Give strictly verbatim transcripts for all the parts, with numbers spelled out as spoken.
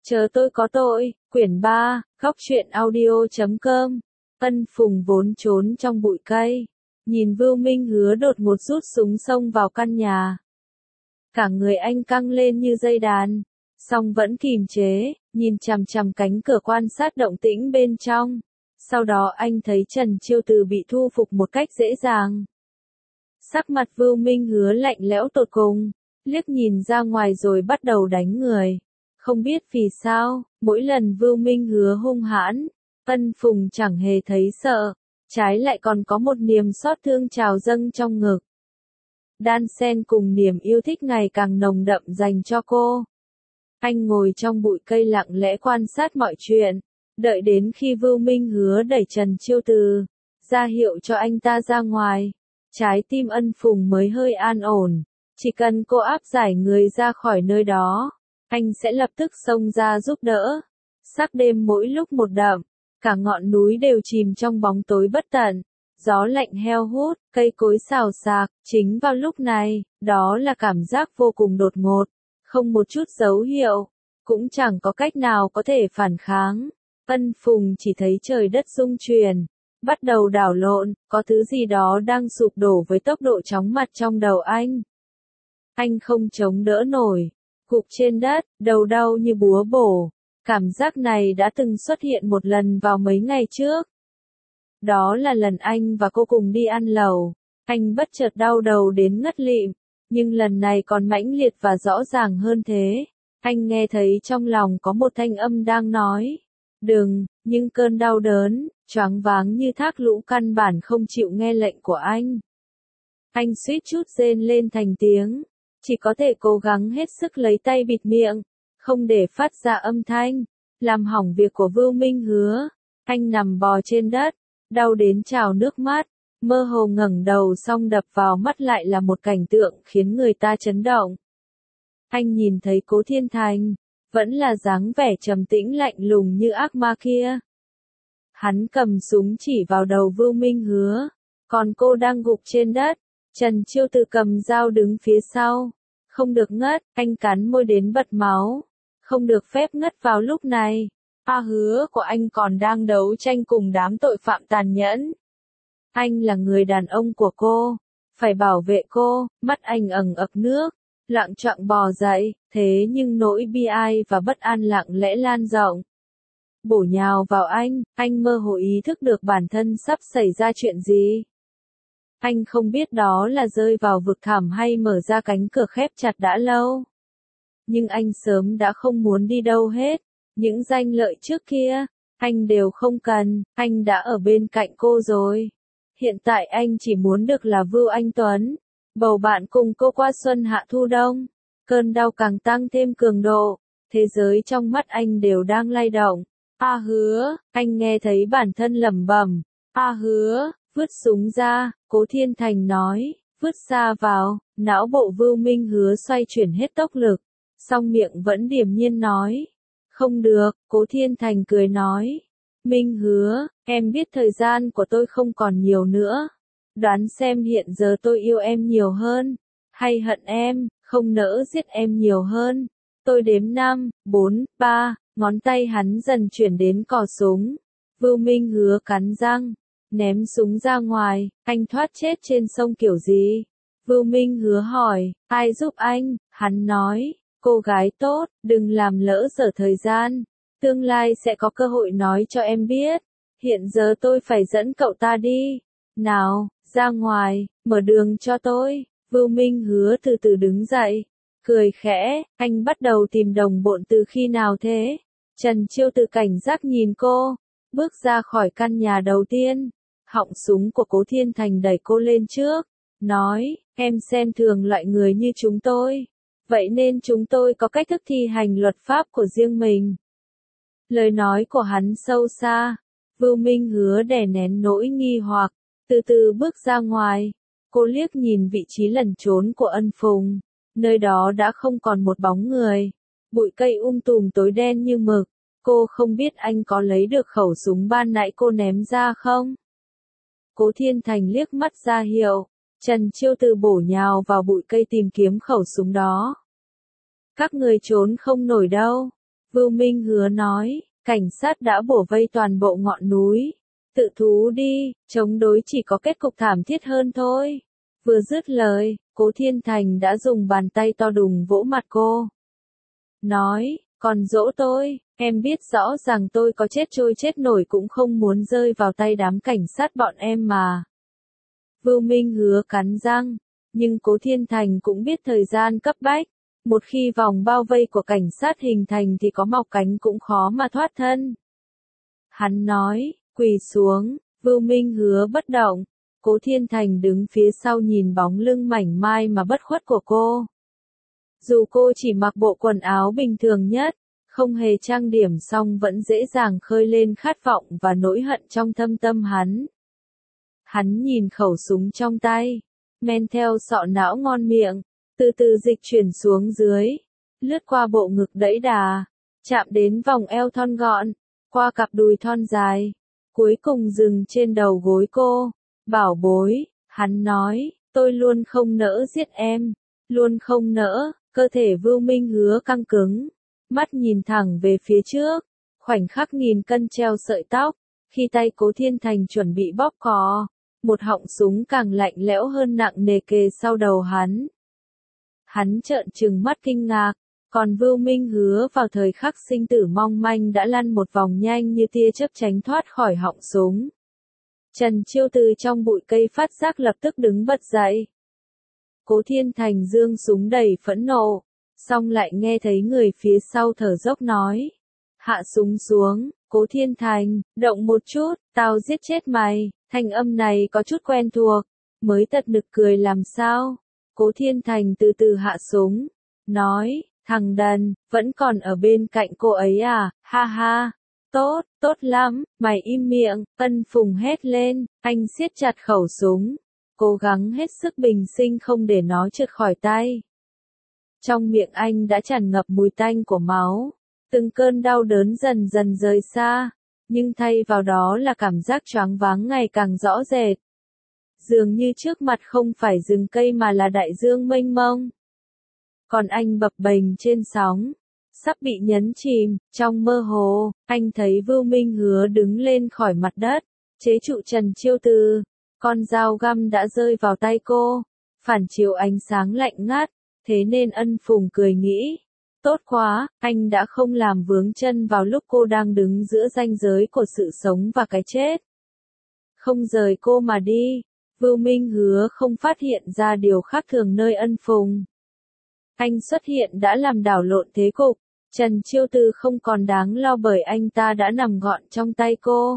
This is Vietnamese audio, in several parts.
Chờ tôi có tội, quyển ba, góc truyện audio chấm com. Ân Phùng vốn trốn trong bụi cây, nhìn Vưu Minh Hứa đột ngột rút súng xông vào căn nhà. Cả người anh căng lên như dây đàn, song vẫn kìm chế, nhìn chằm chằm cánh cửa quan sát động tĩnh bên trong. Sau đó anh thấy Trần Chiêu Từ bị thu phục một cách dễ dàng. Sắc mặt Vưu Minh Hứa lạnh lẽo tột cùng, liếc nhìn ra ngoài rồi bắt đầu đánh người. Không biết vì sao, mỗi lần Vưu Minh Hứa hung hãn, Ân Phùng chẳng hề thấy sợ, trái lại còn có một niềm xót thương trào dâng trong ngực. Đan xen cùng niềm yêu thích ngày càng nồng đậm dành cho cô. Anh ngồi trong bụi cây lặng lẽ quan sát mọi chuyện, đợi đến khi Vưu Minh Hứa đẩy Trần Chiêu Từ, ra hiệu cho anh ta ra ngoài. Trái tim Ân Phùng mới hơi an ổn, chỉ cần cô áp giải người ra khỏi nơi đó, anh sẽ lập tức xông ra giúp đỡ. Sắc đêm mỗi lúc một đậm, cả ngọn núi đều chìm trong bóng tối bất tận, gió lạnh heo hút, cây cối xào xạc. Chính vào lúc này, đó là cảm giác vô cùng đột ngột, không một chút dấu hiệu, cũng chẳng có cách nào có thể phản kháng. Ân Phùng chỉ thấy trời đất rung chuyển, bắt đầu đảo lộn, có thứ gì đó đang sụp đổ với tốc độ chóng mặt trong đầu anh. Anh không chống đỡ nổi, gục trên đất, đầu đau như búa bổ. Cảm giác này đã từng xuất hiện một lần vào mấy ngày trước. Đó là lần anh và cô cùng đi ăn lẩu, anh bất chợt đau đầu đến ngất lịm, nhưng lần này còn mãnh liệt và rõ ràng hơn thế. Anh nghe thấy trong lòng có một thanh âm đang nói, đừng, nhưng cơn đau đớn, choáng váng như thác lũ căn bản không chịu nghe lệnh của anh. Anh suýt chút rên lên thành tiếng, chỉ có thể cố gắng hết sức lấy tay bịt miệng, không để phát ra âm thanh, làm hỏng việc của Vưu Minh Hứa. Anh nằm bò trên đất, đau đến trào nước mắt, mơ hồ ngẩng đầu xong đập vào mắt lại là một cảnh tượng khiến người ta chấn động. Anh nhìn thấy Cố Thiên Thành, vẫn là dáng vẻ trầm tĩnh lạnh lùng như ác ma kia. Hắn cầm súng chỉ vào đầu Vưu Minh Hứa, còn cô đang gục trên đất. Trần Chiêu Từ cầm dao đứng phía sau. Không được ngất, anh cắn môi đến bật máu. Không được phép ngất vào lúc này. A Hứa của anh còn đang đấu tranh cùng đám tội phạm tàn nhẫn. Anh là người đàn ông của cô, phải bảo vệ cô. Mắt anh ẩn ực nước, loạng choạng bò dậy, thế nhưng nỗi bi ai và bất an lặng lẽ lan rộng. Bổ nhào vào anh, anh mơ hồ ý thức được bản thân sắp xảy ra chuyện gì. Anh không biết đó là rơi vào vực thẳm hay mở ra cánh cửa khép chặt đã lâu. Nhưng anh sớm đã không muốn đi đâu hết. Những danh lợi trước kia, anh đều không cần, anh đã ở bên cạnh cô rồi. Hiện tại anh chỉ muốn được là Vưu Anh Tuấn, bầu bạn cùng cô qua xuân hạ thu đông. Cơn đau càng tăng thêm cường độ, thế giới trong mắt anh đều đang lay động. A Hứa, anh nghe thấy bản thân lẩm bẩm. A Hứa, vứt súng ra, Cố Thiên Thành nói, vứt xa vào. Não bộ Vưu Minh Hứa xoay chuyển hết tốc lực, song miệng vẫn điềm nhiên nói. Không được, Cố Thiên Thành cười nói. Minh Hứa, em biết thời gian của tôi không còn nhiều nữa. Đoán xem hiện giờ tôi yêu em nhiều hơn, hay hận em, không nỡ giết em nhiều hơn. Tôi đếm năm, bốn, ba, ngón tay hắn dần chuyển đến cò súng. Vưu Minh Hứa cắn răng, ném súng ra ngoài. Anh thoát chết trên sông kiểu gì? Vưu Minh Hứa hỏi, ai giúp anh? Hắn nói, cô gái tốt, đừng làm lỡ dở thời gian. Tương lai sẽ có cơ hội nói cho em biết. Hiện giờ tôi phải dẫn cậu ta đi. Nào, ra ngoài, mở đường cho tôi. Vưu Minh Hứa từ từ đứng dậy, cười khẽ, anh bắt đầu tìm đồng bọn từ khi nào thế? Trần Chiêu Từ cảnh giác nhìn cô, bước ra khỏi căn nhà đầu tiên. Họng súng của Cố Thiên Thành đẩy cô lên trước, nói, em xem thường loại người như chúng tôi. Vậy nên chúng tôi có cách thức thi hành luật pháp của riêng mình. Lời nói của hắn sâu xa. Vưu Minh Hứa đè nén nỗi nghi hoặc, từ từ bước ra ngoài. Cô liếc nhìn vị trí lẩn trốn của Ân Phùng. Nơi đó đã không còn một bóng người. Bụi cây um tùm tối đen như mực. Cô không biết anh có lấy được khẩu súng ban nãy cô ném ra không? Cố Thiên Thành liếc mắt ra hiệu. Trần Chiêu Từ bổ nhào vào bụi cây tìm kiếm khẩu súng đó. Các người trốn không nổi đâu. Vưu Minh Hứa nói, cảnh sát đã bổ vây toàn bộ ngọn núi. Tự thú đi, chống đối chỉ có kết cục thảm thiết hơn thôi. Vừa dứt lời, Cố Thiên Thành đã dùng bàn tay to đùng vỗ mặt cô. Nói, còn dỗ tôi, em biết rõ rằng tôi có chết trôi chết nổi cũng không muốn rơi vào tay đám cảnh sát bọn em mà. Vưu Minh Hứa cắn răng, nhưng Cố Thiên Thành cũng biết thời gian cấp bách. Một khi vòng bao vây của cảnh sát hình thành thì có mọc cánh cũng khó mà thoát thân. Hắn nói, quỳ xuống, Vưu Minh Hứa bất động. Cố Thiên Thành đứng phía sau nhìn bóng lưng mảnh mai mà bất khuất của cô. Dù cô chỉ mặc bộ quần áo bình thường nhất, không hề trang điểm xong vẫn dễ dàng khơi lên khát vọng và nỗi hận trong thâm tâm hắn. Hắn nhìn khẩu súng trong tay, men theo sọ não ngon miệng, từ từ dịch chuyển xuống dưới, lướt qua bộ ngực đẫy đà, chạm đến vòng eo thon gọn, qua cặp đùi thon dài, cuối cùng dừng trên đầu gối cô. Bảo bối, hắn nói, tôi luôn không nỡ giết em, luôn không nỡ. Cơ thể Vưu Minh Hứa căng cứng, mắt nhìn thẳng về phía trước, khoảnh khắc nghìn cân treo sợi tóc, khi tay Cố Thiên Thành chuẩn bị bóp cò, một họng súng càng lạnh lẽo hơn nặng nề kề sau đầu hắn. Hắn trợn trừng mắt kinh ngạc, còn Vưu Minh Hứa vào thời khắc sinh tử mong manh đã lăn một vòng nhanh như tia chớp tránh thoát khỏi họng súng. Trần Chiêu từ trong bụi cây phát giác lập tức đứng bật dậy. Cố Thiên Thành giương súng đầy phẫn nộ, xong lại nghe thấy người phía sau thở dốc nói. Hạ súng xuống, Cố Thiên Thành, động một chút, tao giết chết mày, thanh âm này có chút quen thuộc, mới tật nực cười làm sao. Cố Thiên Thành từ từ hạ súng, nói, thằng đần, vẫn còn ở bên cạnh cô ấy à, ha ha. Tốt, tốt lắm, mày im miệng, Ân Phùng hét lên, anh siết chặt khẩu súng. Cố gắng hết sức bình sinh không để nó trượt khỏi tay. Trong miệng anh đã tràn ngập mùi tanh của máu, từng cơn đau đớn dần dần rời xa, nhưng thay vào đó là cảm giác choáng váng ngày càng rõ rệt. Dường như trước mặt không phải rừng cây mà là đại dương mênh mông. Còn anh bập bềnh trên sóng, sắp bị nhấn chìm, trong mơ hồ, anh thấy Vưu Minh Hứa đứng lên khỏi mặt đất, chế trụ Trần Chiêu Từ. Con dao găm đã rơi vào tay cô, phản chiếu ánh sáng lạnh ngắt, thế nên Ân Phùng cười nghĩ. Tốt quá, anh đã không làm vướng chân vào lúc cô đang đứng giữa ranh giới của sự sống và cái chết. Không rời cô mà đi, Vưu Minh Hứa không phát hiện ra điều khác thường nơi Ân Phùng. Anh xuất hiện đã làm đảo lộn thế cục, Trần Chiêu Từ không còn đáng lo bởi anh ta đã nằm gọn trong tay cô.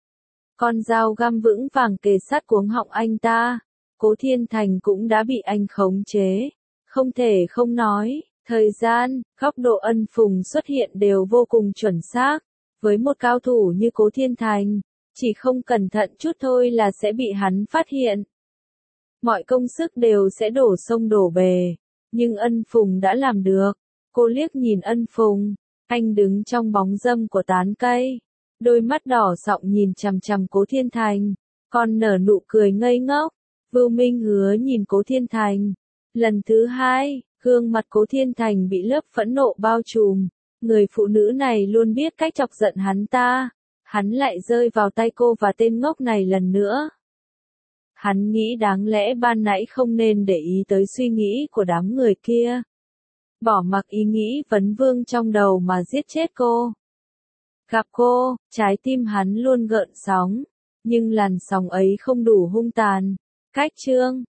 Con dao găm vững vàng kề sát cuống họng anh ta, Cố Thiên Thành cũng đã bị anh khống chế. Không thể không nói, thời gian, góc độ Ân Phùng xuất hiện đều vô cùng chuẩn xác. Với một cao thủ như Cố Thiên Thành, chỉ không cẩn thận chút thôi là sẽ bị hắn phát hiện. Mọi công sức đều sẽ đổ sông đổ bể, nhưng Ân Phùng đã làm được. Cô liếc nhìn Ân Phùng, anh đứng trong bóng râm của tán cây. Đôi mắt đỏ sọng nhìn chằm chằm Cố Thiên Thành, còn nở nụ cười ngây ngốc. Vưu Minh Hứa nhìn Cố Thiên Thành. Lần thứ hai, gương mặt Cố Thiên Thành bị lớp phẫn nộ bao trùm. Người phụ nữ này luôn biết cách chọc giận hắn ta. Hắn lại rơi vào tay cô và tên ngốc này lần nữa. Hắn nghĩ đáng lẽ ban nãy không nên để ý tới suy nghĩ của đám người kia. Bỏ mặc ý nghĩ vấn vương trong đầu mà giết chết cô. Gặp cô, trái tim hắn luôn gợn sóng, nhưng làn sóng ấy không đủ hung tàn. Cách chương